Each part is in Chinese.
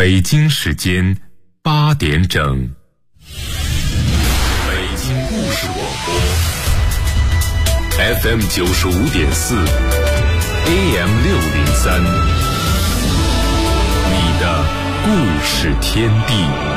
北京时间8点整，北京故事广播 FM 95.4 AM 603，你的故事天地。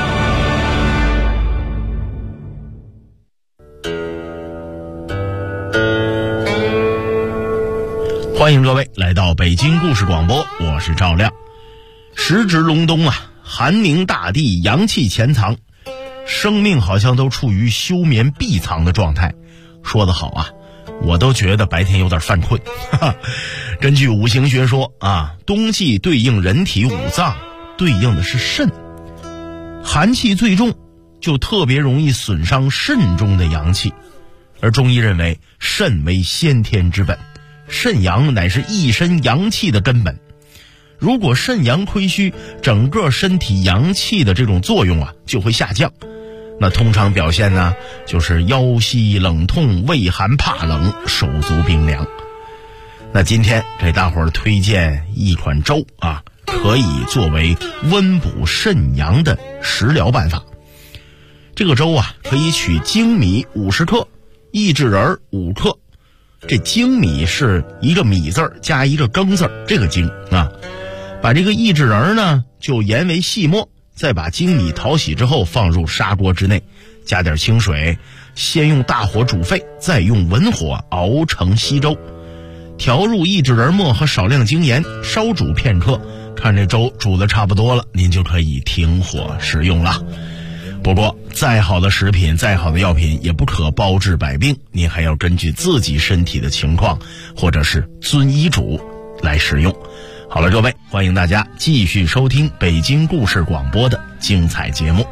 欢迎各位来到北京故事广播，我是赵亮。时值隆冬啊，寒凝大地，阳气潜藏，生命好像都处于休眠闭藏的状态。说得好啊，我都觉得白天有点犯困。根据五行学说啊，冬季对应人体五脏，对应的是肾，寒气最重，就特别容易损伤肾中的阳气。而中医认为，肾为先天之本，肾阳乃是一身阳气的根本。如果肾阳亏虚，整个身体阳气的这种作用啊就会下降。那通常表现呢，就是腰膝冷痛、畏寒怕冷、手足冰凉。那今天给大伙儿推荐一款粥啊，可以作为温补肾阳的食疗办法。这个粥啊，可以取精米50克，薏苡仁5克。这精米是一个米字加一个庚字，这个精啊。把这个薏苡仁呢就研为细末，再把精米淘洗之后放入砂锅之内，加点清水，先用大火煮沸，再用文火熬成稀粥，调入薏苡仁末和少量精盐，烧煮片刻，看这粥煮得差不多了，您就可以停火食用了。不过再好的食品，再好的药品也不可包治百病，您还要根据自己身体的情况或者是遵医嘱来食用。好了，各位，欢迎大家继续收听北京故事广播的精彩节目。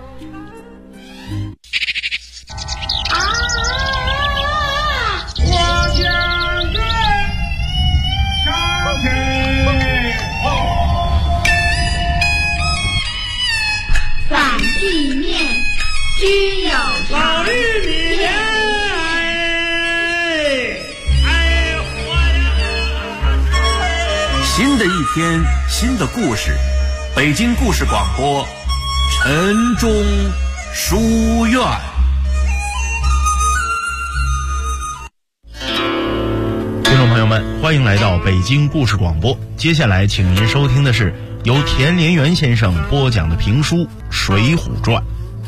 反地面居有常， 新的一天，新的故事，北京故事广播，晨钟书院。 听众朋友们，欢迎来到北京故事广播。接下来请您收听的是由田连元先生播讲的评书《水浒传》。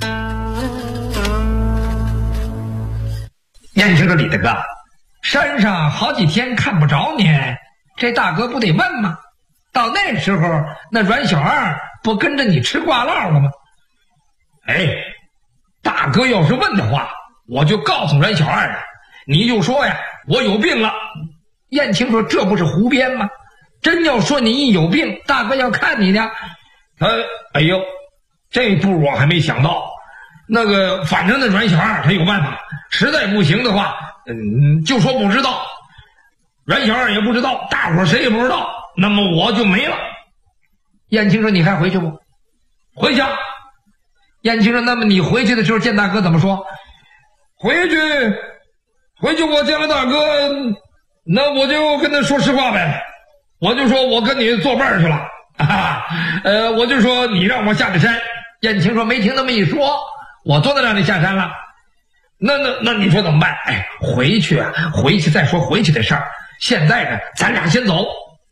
燕青说：“李大哥，山上好几天看不着你，这大哥不得问吗？到那时候，那阮小二不跟着你吃挂烙了吗？”哎，大哥要是问的话，我就告诉阮小二啊，你就说呀，我有病了。燕青说：“这不是胡编吗？真要说你一有病，大哥要看你呢。哎呦，这步我还没想到。那个，反正那阮小二他有办法，实在不行的话，就说不知道。阮小二也不知道，大伙儿谁也不知道，那么我就没了。”燕青说：“你还回去不？”“回去。”燕青说：“那么你回去的时候见大哥怎么说？”“回去我见了大哥，那我就跟他说实话呗，我就说我跟你作伴去了，我就说你让我下个山。”燕青说：“没听那么一说，我多能让你下山了。那你说怎么办？哎，回去再说回去的事儿。现在呢，咱俩先走。”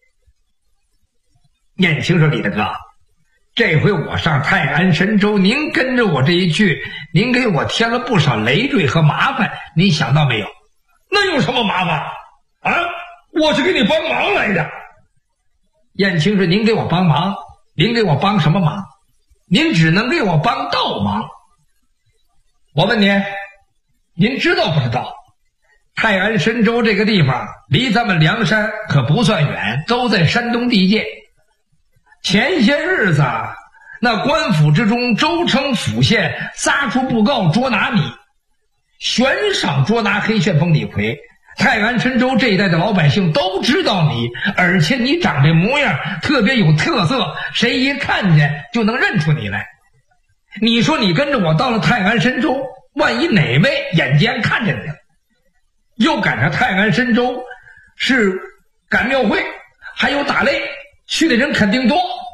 燕青说：“李大哥，这回我上泰安神州，您跟着我这一去，您给我添了不少累赘和麻烦，您想到没有？”“那有什么麻烦啊？我是给你帮忙来的。”燕青说：“您给我帮忙，您给我帮什么忙？您只能给我帮倒忙。我问您，您知道不知道？泰安神州这个地方离咱们梁山可不算远，都在山东地界。前些日子那官府之中，州城府县撒出布告捉拿你，悬赏捉拿黑旋风李逵。泰安神州这一带的老百姓都知道你，而且你长这模样特别有特色，谁一看见就能认出你来。你说你跟着我到了泰安神州，万一哪位眼尖看见你了，又赶上泰安神州是赶庙会，还有打擂，去的人肯定多。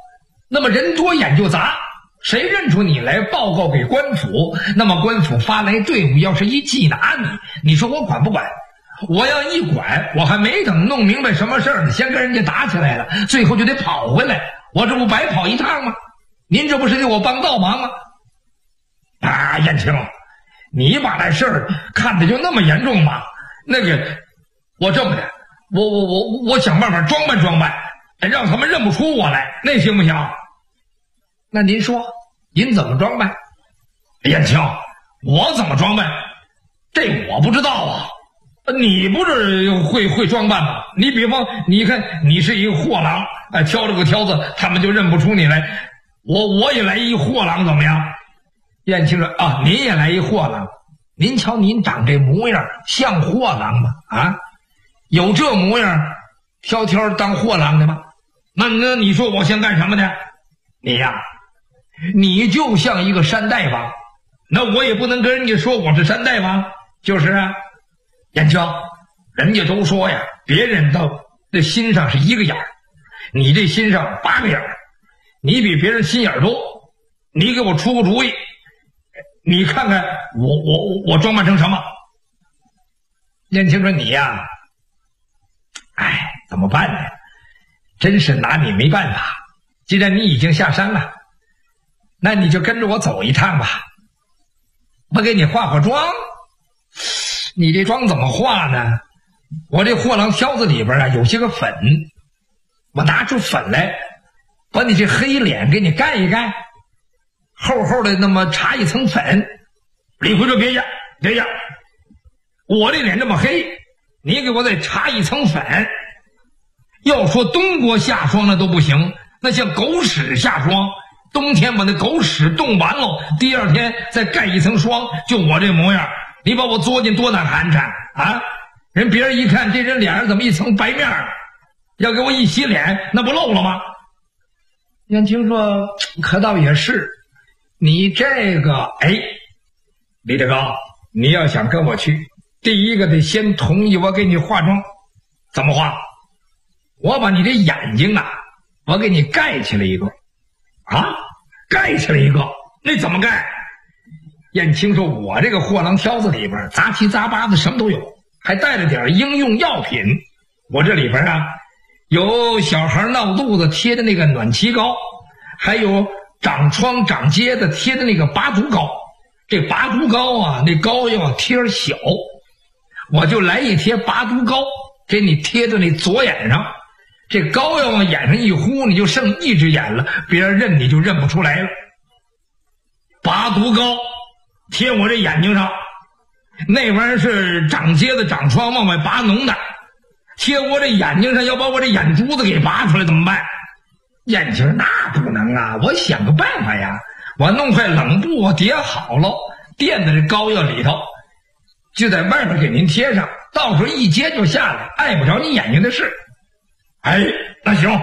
那么人多眼就杂，谁认出你来报告给官府，那么官府发来队伍，要是一缉拿你说我管不管？我要一管，我还没等弄明白什么事儿呢，先跟人家打起来了，最后就得跑回来，我这不白跑一趟吗？您这不是给我帮倒忙吗？啊，燕青，你把那事儿看得就那么严重吗？那个，我这么的，我想办法装扮装扮，让他们认不出我来，那行不行？那您说，您怎么装扮？燕青，我怎么装扮？这我不知道啊。你不是会装扮吗？你比方，你看你是一个货郎，挑着个挑子，他们就认不出你来。我也来一货郎怎么样？燕青说啊，您也来一货郎，您瞧您长这模样像货郎吗？啊，有这模样挑挑当货郎的吗？那你说我先干什么呢？你呀，你就像一个山大王，那我也不能跟人家说我是山大王，就是啊。燕青，人家都说呀，别人到这心上是一个眼儿，你这心上8个眼儿，你比别人心眼儿多。你给我出个主意，你看看我装扮成什么？燕青说你呀，哎，怎么办呢？真是拿你没办法。既然你已经下山了，那你就跟着我走一趟吧，我给你化化妆。你这妆怎么化呢？我这货郎挑子里边啊有些个粉，我拿出粉来，把你这黑脸给你盖一盖，厚厚的那么擦一层粉。李逵说别呀，我这脸这么黑，你给我再擦一层粉。要说东郭下霜那都不行，那像狗屎下霜，冬天把那狗屎冻完了，第二天再盖一层霜，就我这模样。你把我作进多难寒碜啊！人别人一看这人脸上怎么一层白面儿，要给我一洗脸，那不漏了吗？燕青说可倒也是，你这个李大高，你要想跟我去，第一个得先同意我给你化妆。怎么化？我把你这眼睛啊，我给你盖起来一个。啊，盖起来一个？那怎么盖？燕青说我这个货郎挑子里边杂七杂八的什么都有，还带了点应用药品。我这里边啊有小孩闹肚子贴的那个暖脐膏，还有长疮长疖的贴的那个拔毒膏。这拔毒膏啊，那膏药贴小，我就来一贴拔毒膏给你贴在那左眼上，这膏药往眼上一呼，你就剩一只眼了，别人认你就认不出来了。拔毒膏贴我这眼睛上，那玩意儿是长疖的长疮往外拔脓的，贴我这眼睛上要把我这眼珠子给拔出来怎么办？燕青那不能啊，我想个办法呀，我弄块冷布我叠好了，垫在这膏药里头，就在外面给您贴上，到时候一接就下来，碍不着你眼睛的事。那行，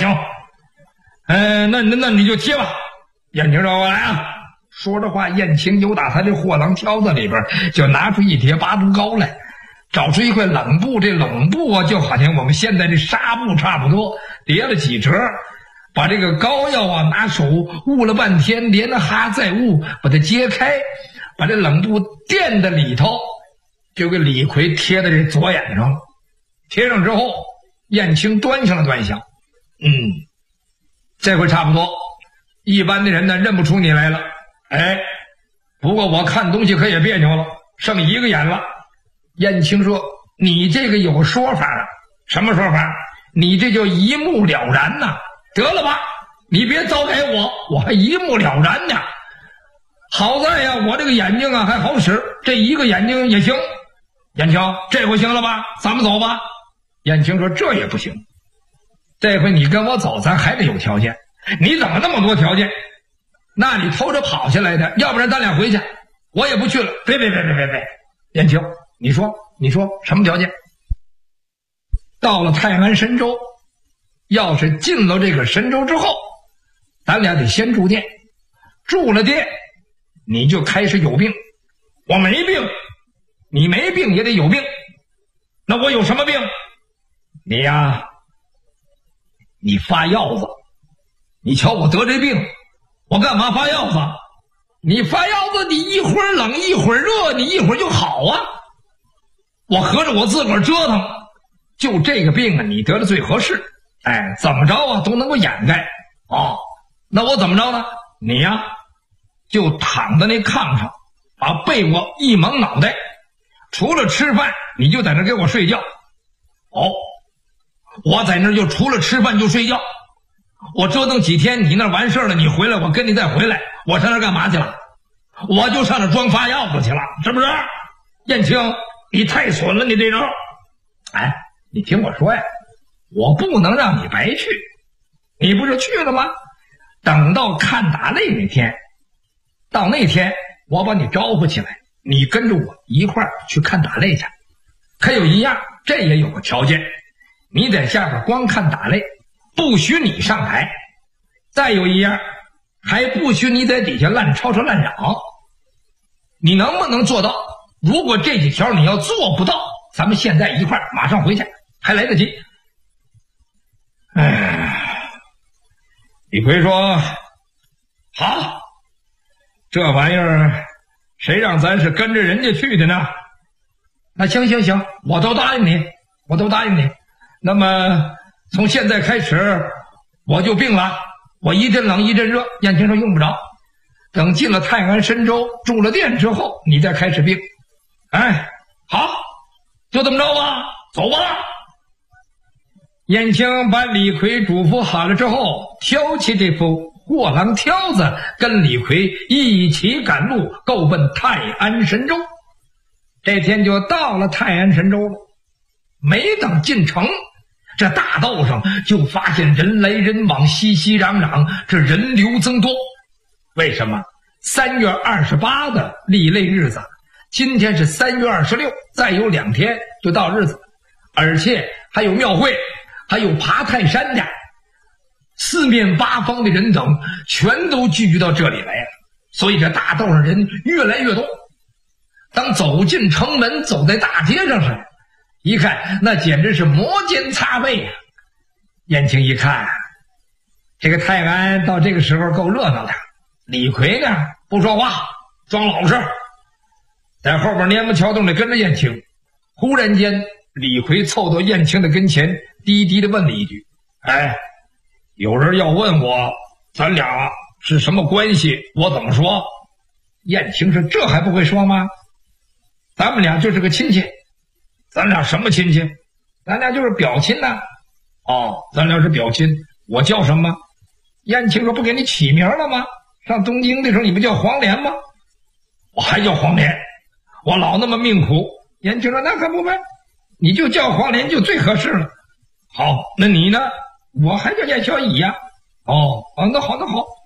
那你就贴吧。燕青说我来啊。说着话，燕青又打他这货郎挑子里边就拿出一叠拔毒膏来，找出一块冷布，这冷布啊就好像我们现在这纱布差不多，叠了几折，把这个膏药啊拿手捂了半天，连哈再捂，把它揭开，把这冷布垫在里头，就给李逵贴在这左眼上了。贴上之后，燕青端详了端详，这回差不多，一般的人呢认不出你来了。不过我看东西可也别扭了，剩一个眼了。燕青说你这个有说法啊。什么说法？你这叫一目了然呐。得了吧，你别糟改我还一目了然呢。好在呀我这个眼睛啊还好使，这一个眼睛也行。燕青，这回行了吧？咱们走吧。燕青说这也不行，这回你跟我走咱还得有条件。你怎么那么多条件？那你偷着跑下来的，要不然咱俩回去，我也不去了。别，燕青，你说什么条件？到了泰安神州，要是进了这个神州之后，咱俩得先住店，住了店你就开始有病。我没病，你没病也得有病。那我有什么病？你呀，你发药子， 你瞧我得这病，我干嘛发药子？你发药子，你一会儿冷一会儿热，你一会儿就好啊。我合着我自个儿折腾，就这个病啊，你得的最合适。哎，怎么着啊都能够掩盖。哦，那我怎么着呢？你呀，就躺在那炕上，把被窝一蒙脑袋，除了吃饭，你就在那给我睡觉。哦，我在那就除了吃饭就睡觉。我折腾几天，你那完事了，你回来，我跟你再回来。我上那干嘛去了？我就上那装发药子去了，是不是？燕青，你太损了，你这招。哎，你听我说呀，我不能让你白去。你不是去了吗？等到看打擂那天，到那天我把你招呼起来，你跟着我一块儿去看打擂去。可有一样，这也有个条件，你在下边光看打擂，不许你上台。再有一样，还不许你在底下乱吵吵乱嚷。你能不能做到？如果这几条你要做不到，咱们现在一块儿马上回去，还来得及。李逵说：好，这玩意儿谁让咱是跟着人家去的呢？那行，我都答应你。那么从现在开始我就病了，我一阵冷一阵热。燕青说用不着，等进了泰安神州住了店之后你再开始病。哎，好，就这么着吧，走吧。燕青把李逵嘱咐好了之后，挑起这副货郎挑子，跟李逵一起赶路，够奔泰安神州。这天就到了泰安神州了。没等进城，这大道上就发现人来人往，熙熙攘攘，这人流增多。为什么？3月28的立擂日子，今天是3月26，再有2天就到日子，而且还有庙会，还有爬泰山的，四面八方的人等全都聚集到这里来了，所以这大道上人越来越多。当走进城门，走在大街上时，一看那简直是摩肩擦背啊。燕青一看，这个泰安到这个时候够热闹的。李逵呢不说话，装老实，在后边蔫不桥洞里跟着燕青。忽然间李逵凑到燕青的跟前，低低的问了一句：哎，有人要问我咱俩是什么关系，我怎么说？燕青说：这还不会说吗？咱们俩就是个亲戚。咱俩什么亲戚？咱俩就是表亲呐。哦，咱俩是表亲。我叫什么？燕青说：不给你起名了吗？上东京的时候你不叫黄连吗？我还叫黄连，我老那么命苦。燕青说：那可不呗，你就叫黄连就最合适了。好，那你呢？我还叫燕小乙呀。哦，那好。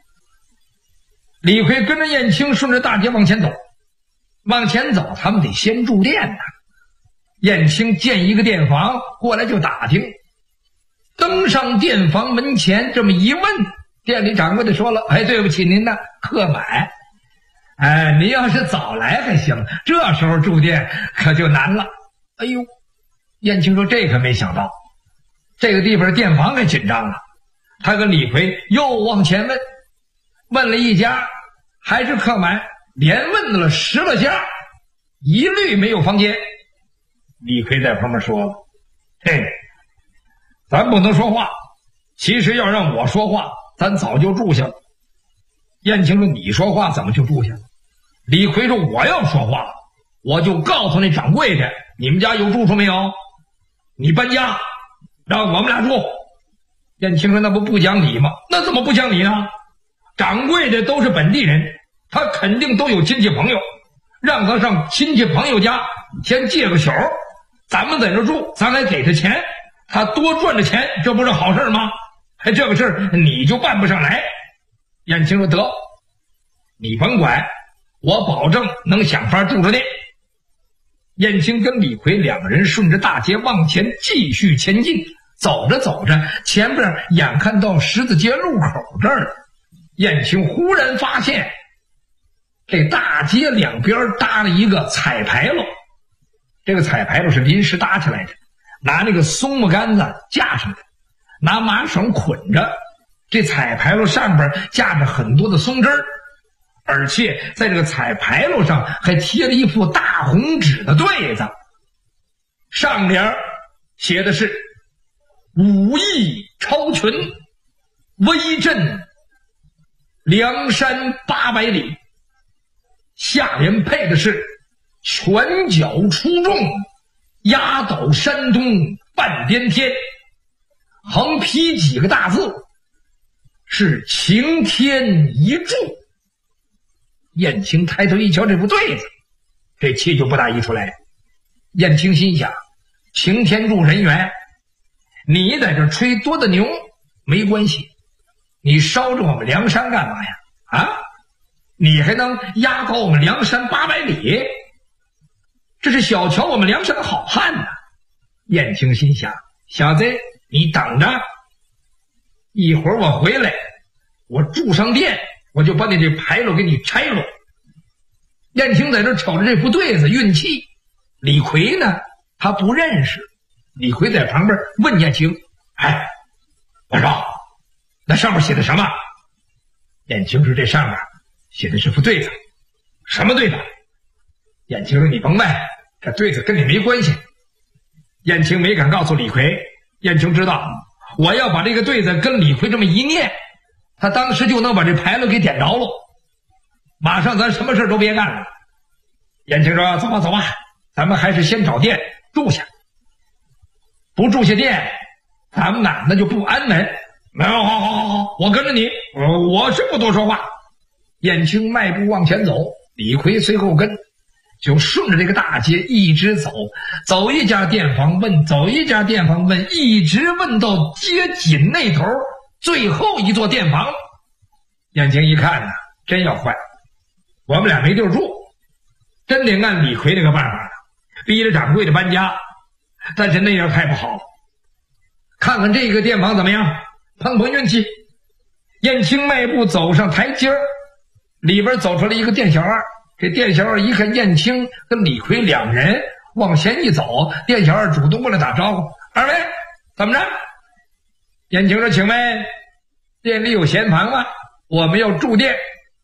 李逵跟着燕青顺着大街往前走，他们得先住店呐。燕青见一个店房过来就打听，登上店房门前这么一问，店里掌柜的说了：哎，对不起您呐，客满。哎，您要是早来还行，这时候住店可就难了。哎呦，燕青说：这可没想到，这个地方店房可紧张了。他跟李逵又往前问了一家，还是客满，连问了10了家，一律没有房间。李逵在旁边说了：嘿，咱不能说话，其实要让我说话，咱早就住下了。燕青说：你说话怎么就住下了？李逵说：我要说话，我就告诉那掌柜的，你们家有住处没有？你搬家，让我们俩住。燕青说：那不讲理吗？那怎么不讲理呢？掌柜的都是本地人，他肯定都有亲戚朋友，让他上亲戚朋友家先借个宿，咱们在这住，咱还给他钱，他多赚着钱，这不是好事吗？还这个事儿你就办不上来。燕青说：得，你甭管，我保证能想法住着你。燕青跟李逵两个人顺着大街往前继续前进，走着走着，前边眼看到十字街路口这儿，燕青忽然发现这大街两边搭了一个彩牌楼。这个彩牌楼是临时搭起来的，拿那个松木杆子架上的，拿麻绳捆着， 这彩牌楼上边架着很多的松枝儿，而且在这个彩牌楼上还贴了一副大红纸的对子，上联写的是武艺超群，威震梁山800里，下联配的是拳脚出众，压倒山东半边天，横批几个大字是擎天一柱。燕青抬头一瞧这副对子，这气就不大一出来。燕青心想，擎天柱人员，你在这吹多的牛没关系，你烧着我们梁山干嘛呀？啊，你还能压倒我们梁山800里，这是小瞧我们梁山的好汉呐。燕青心想，小子你等着，一会儿我回来，我住上店，我就把你这牌楼给你拆了。燕青在这瞅着这副对子运气，李逵呢他不认识。李逵在旁边问燕青，哎，我说那上面写的什么？燕青说这上面写的是副对子。什么对子？燕青说你甭问，这对子跟你没关系。燕青没敢告诉李逵，燕青知道我要把这个对子跟李逵这么一念，他当时就能把这牌楼给点着了，马上咱什么事都别干了。燕青说走吧走吧，咱们还是先找店住下，不住下店咱们哪那就不安稳。好，我跟着你，我是不多说话。燕青迈步往前走，李逵随后跟，就顺着这个大街一直走，走一家店房问，走一家店房问，一直问到街紧那头最后一座店房。燕青一看呢，真要坏，我们俩没地儿住，真得按李逵那个办法了，逼着掌柜的搬家。但是那样太不好了，看看这个店房怎么样，碰碰运气。燕青迈步走上台阶，里边走出来一个店小二。这店小二一看燕青跟李逵两人往前一走，店小二主动过来打招呼，二位怎么着？燕青说，请问店里有闲房吗？我们要住店。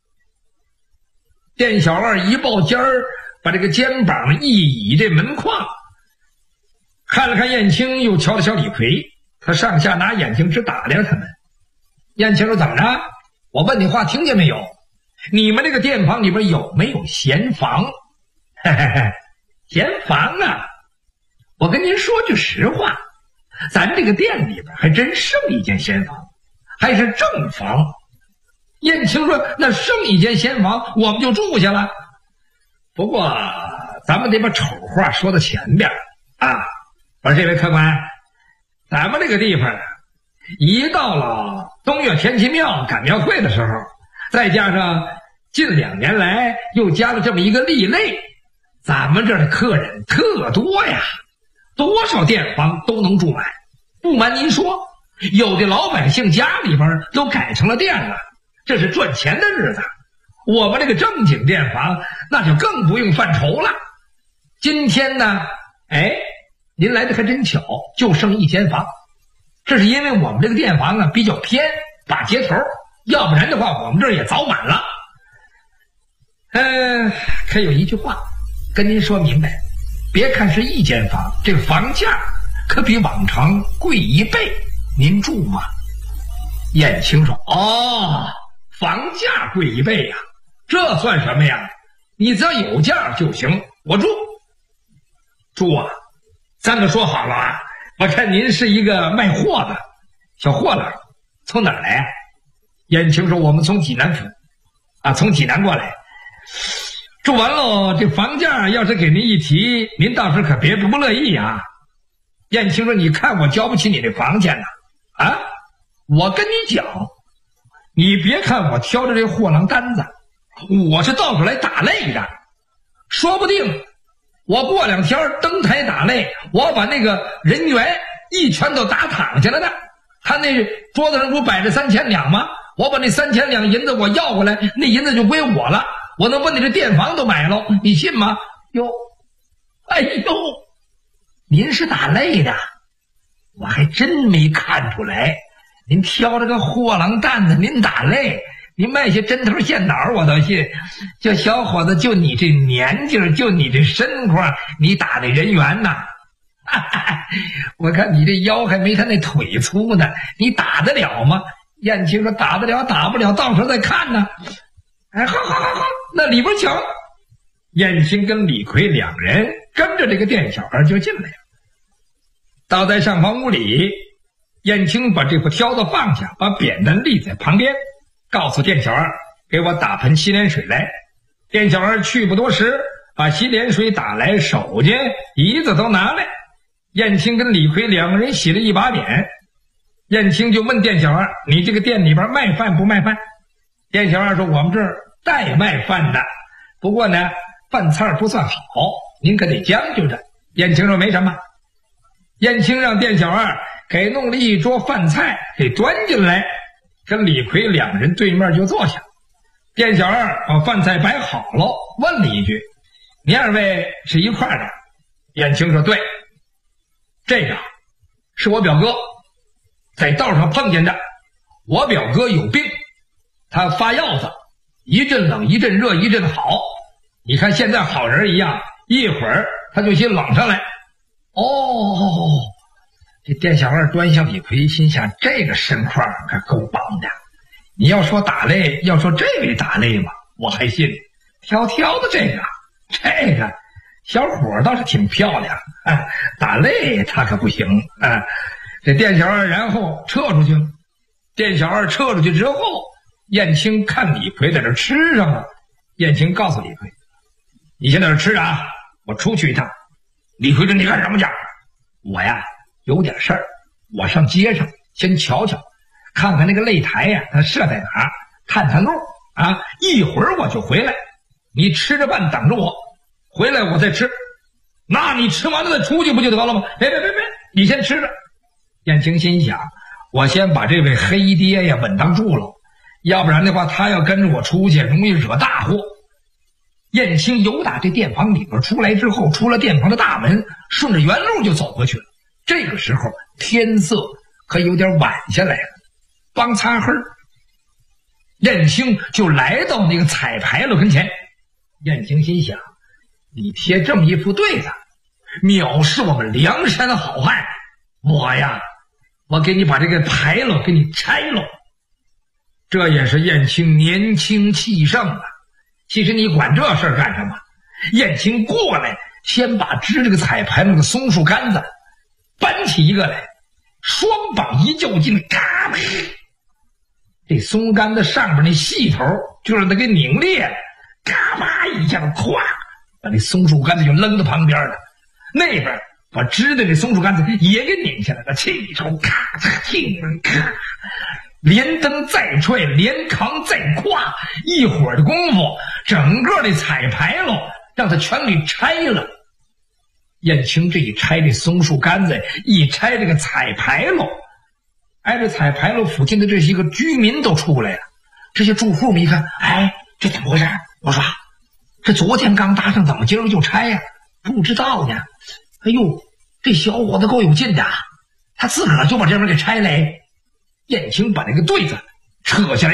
店小二一抱肩儿，把这个肩膀一倚这门框，看了看燕青，又瞧了瞧李逵，他上下拿眼睛直打量他们。燕青说，怎么着？我问你话听见没有？你们这个店房里边有没有闲房？嘿嘿嘿，闲房啊，我跟您说句实话，咱这个店里边还真剩一间闲房，还是正房。燕青说，那剩一间闲房我们就住下了，不过咱们得把丑话说到前边啊。我说这位客官，咱们这个地方一到了东岳天齐庙赶庙会的时候，再加上近2年来又加了这么一个例类，咱们这儿的客人特多呀，多少店房都能住满。不瞒您说，有的老百姓家里边都改成了店了，这是赚钱的日子。我们这个正经店房那就更不用犯愁了。今天呢，您来的还真巧，就剩一间房。这是因为我们这个店房比较偏，大街头，要不然的话我们这儿也早满了。可有一句话跟您说明白，别看是一间房，这个房价可比往常贵1倍，您住吗？燕青说，房价贵1倍呀，这算什么呀？你只要有价就行，我住啊。咱可说好了啊，我看您是一个卖货的小货郎，从哪儿来啊？燕青说，我们从济南府从济南过来。住完喽，这房价要是给您一提，您倒是可别不乐意啊。燕青说，你看我交不起你这房钱呢。我跟你讲，你别看我挑着这货郎单子，我是到处来打擂的，说不定我过2天登台打擂，我把那个人员一拳都打躺下了的。他那桌子上不摆着3000两吗？我把那3000两银子我要回来，那银子就归我了，我能把你这店房都买了，你信吗？您是打擂的，我还真没看出来， 您挑这个货郎担子，您打擂，您卖些针头线脑我都信。就小伙子，就你这年纪，就你这身况，你打那人缘呐？我看你这腰还没他那腿粗呢，你打得了吗？燕青说打得了，打不了，到时候再看呢。哎，好，那里边请。燕青跟李逵两人跟着这个店小二就进来了。倒在上房屋里，燕青把这副挑子放下，把扁担立在旁边，告诉店小二给我打盆洗脸水来。店小二去不多时，把洗脸水打来，手巾椅子都拿来。燕青跟李逵两个人洗了一把脸。燕青就问店小二，你这个店里边卖饭不卖饭？店小二说，我们这儿代卖饭的，不过呢饭菜不算好，您可得将就着。燕青说没什么。燕青让店小二给弄了一桌饭菜给端进来，跟李逵两人对面就坐下。店小二把饭菜摆好了，问了一句，你二位是一块的？燕青说对，这个是我表哥，在道上碰见的。我表哥有病，他发药子，一阵冷一阵热一阵好，你看现在好人一样，一会儿他就先冷上来。这店小二端详李逵，心想这个身况可够棒的。你要说打擂，要说这位打擂嘛，我还信。挑的这个小伙倒是挺漂亮啊，打擂他可不行啊。这店小二然后撤出去了。店小二撤出去之后，燕青看李逵在这吃上了。燕青告诉李逵，你先在这吃啊，我出去一趟。李逵说你干什么去？我呀有点事儿，我上街上先瞧瞧，看看那个擂台呀它设在哪儿，探路啊，一会儿我就回来，你吃着饭等着我，回来我再吃。那你吃完了再出去不就得了吗？别，你先吃着。燕青心想，我先把这位黑爹呀稳当住了，要不然的话他要跟着我出去容易惹大祸。燕青由打这店房里边出来之后，出了店房的大门，顺着原路就走过去了。这个时候天色可有点晚下来了，帮擦黑，燕青就来到那个彩牌楼跟前。燕青心想，你贴这么一副对子，藐视我们梁山的好汉，我给你把这个牌楼给你拆了。这也是燕青年轻气盛啊。其实你管这事儿干什么？燕青过来，先把支这个彩牌那个松树杆子搬起一个来，双膀一较劲，嘎嘣！这松杆子上边那细头就让它给拧裂了，嘎巴一下，咵，把那松树杆子就扔到旁边了。那边把支的那松树杆子也给拧下来了，气头咔嚓咔，连蹬再踹，连扛再跨，一会儿的功夫，整个这彩牌楼让他全给拆了。燕青这一拆这松树杆子，一拆这个彩牌楼，这彩牌楼附近的这些个居民都出来了。这些住户们一看，这怎么回事？我说这昨天刚搭上，怎么今儿就拆呀？不知道呢。哎呦，这小伙子够有劲的，他自个儿就把这边给拆了。燕青把那个对子扯下来，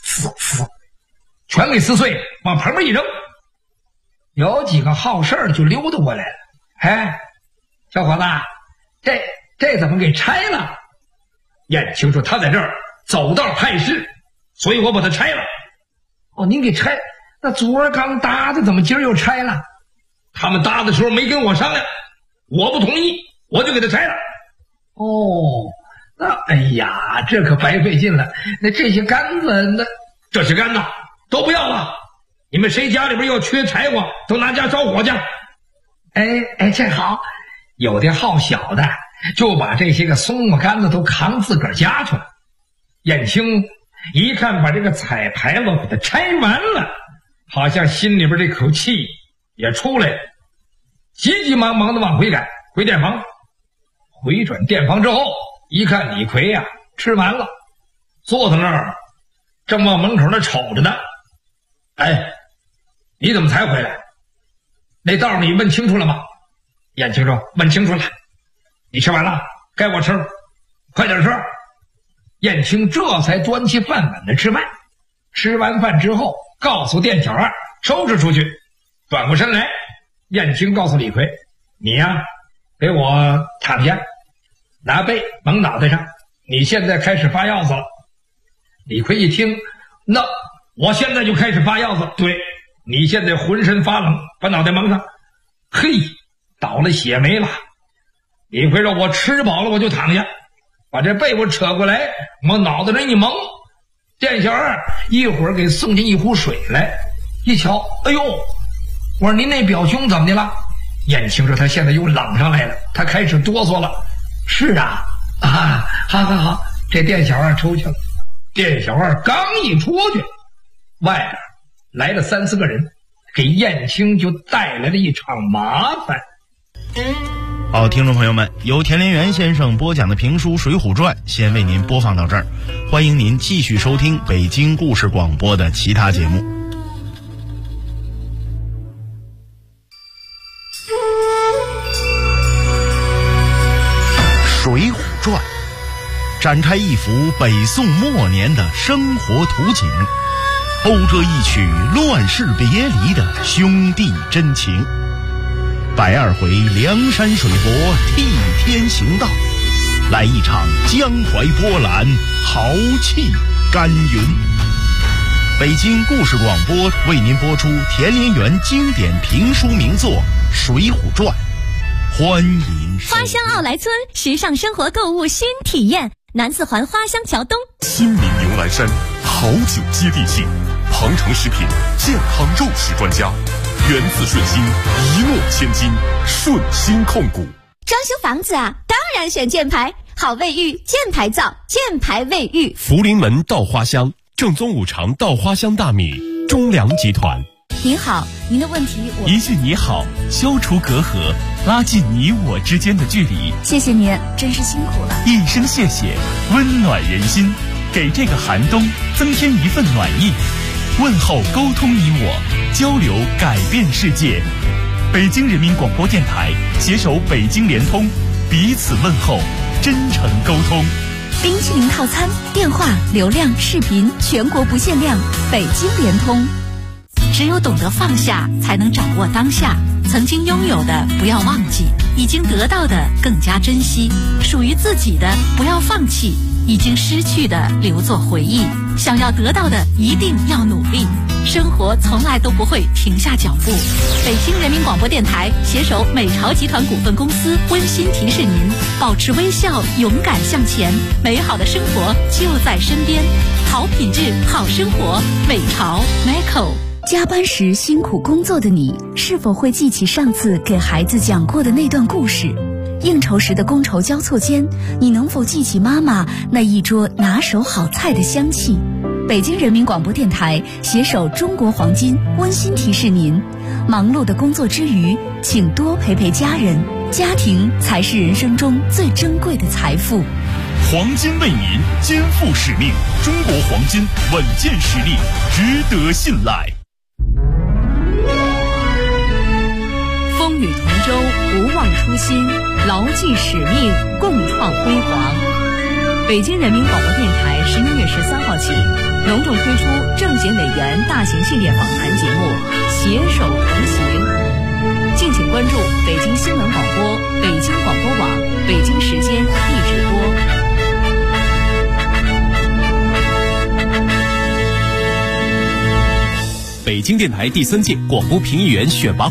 全给撕碎，往旁边一扔。有几个好事儿就溜达过来了。小伙子，这怎么给拆了？燕青说他在这儿走道派事，所以我把它拆了。您给拆？那昨儿刚搭的，怎么今儿又拆了？他们搭的时候没跟我商量，我不同意，我就给他拆了。那这可白费劲了。那这些杆子都不要了，你们谁家里边要缺柴火，都拿家烧火去。这好，有的好小的就把这些个松木杆子都扛自个儿家去了。燕青一看把这个彩牌楼给它拆完了，好像心里边这口气也出来了，急急忙忙的往回赶，回店房。回转店房之后，一看李逵呀吃完了，坐在那儿正往门口那瞅着呢。你怎么才回来？那道你问清楚了吗？燕青说问清楚了。你吃完了，该我吃，快点吃。 燕青这才端起饭碗的吃饭。吃完饭之后，告诉店小二收拾出去。转过身来，燕青告诉李逵：“你呀，给我躺下，拿被蒙脑袋上。你现在开始发药子了。”李逵一听，那我现在就开始发药子。对，你现在浑身发冷，把脑袋蒙上。嘿，倒了血没了。李逵说：“我吃饱了我就躺下，把这被我扯过来，往脑袋上一蒙。”店小二一会儿给送进一壶水来，一瞧，哎呦，我说您那表兄怎么的了？燕青说他现在又冷上来了，他开始哆嗦了。是啊，好，这店小二出去了。店小二刚一出去，外边来了3、4个人，给燕青就带来了一场麻烦。 好，听众朋友们，由田连元先生播讲的评书《水浒传》先为您播放到这儿，欢迎您继续收听北京故事广播的其他节目。《水浒传》展开一幅北宋末年的生活图景，勾勒一曲乱世别离的兄弟真情。120回梁山水泊替天行道，来一场江淮波澜，豪气干云。北京故事广播为您播出田连元经典评书名作《水浒传》，欢迎收听。 花乡奥莱村时尚生活购物新体验，南四环花乡桥东。 新民牛栏山好酒接地气，庞城食品健康肉食专家，源自顺心，一诺千金，顺心控股。 装修房子啊，当然选箭牌，好卫浴，箭牌造，箭牌卫浴。 福临门稻花香，正宗五常稻花香大米，中粮集团。 您好，您的问题我一句你好，消除隔阂，拉近你我之间的距离。 谢谢您，真是辛苦了。 一声谢谢，温暖人心，给这个寒冬增添一份暖意。问候沟通你我，交流改变世界。北京人民广播电台携手北京联通，彼此问候，真诚沟通。 冰淇淋套餐，电话、流量、视频全国不限量，北京联通。只有懂得放下，才能掌握当下。曾经拥有的不要忘记，已经得到的更加珍惜，属于自己的不要放弃，已经失去的留作回忆。想要得到的一定要努力，生活从来都不会停下脚步。北京人民广播电台携手美巢集团股份公司温馨提示您：保持微笑，勇敢向前，美好的生活就在身边。好品质，好生活，美巢 Michael。加班时辛苦工作的你，是否会记起上次给孩子讲过的那段故事？应酬时的觥筹交错间，你能否记起妈妈那一桌拿手好菜的香气？北京人民广播电台携手中国黄金温馨提示您：忙碌的工作之余，请多陪陪家人，家庭才是人生中最珍贵的财富。 黄金为您肩负使命，中国黄金稳健实力，值得信赖。 风雨同舟，不忘初心，牢记使命，共创辉煌。北京人民广播电台11月13号起，隆重推出政协委员大型系列访谈节目《携手同行》，敬请关注北京新闻广播、北京广播网、北京时间一直播。 北京电台第3届广播评议员选拔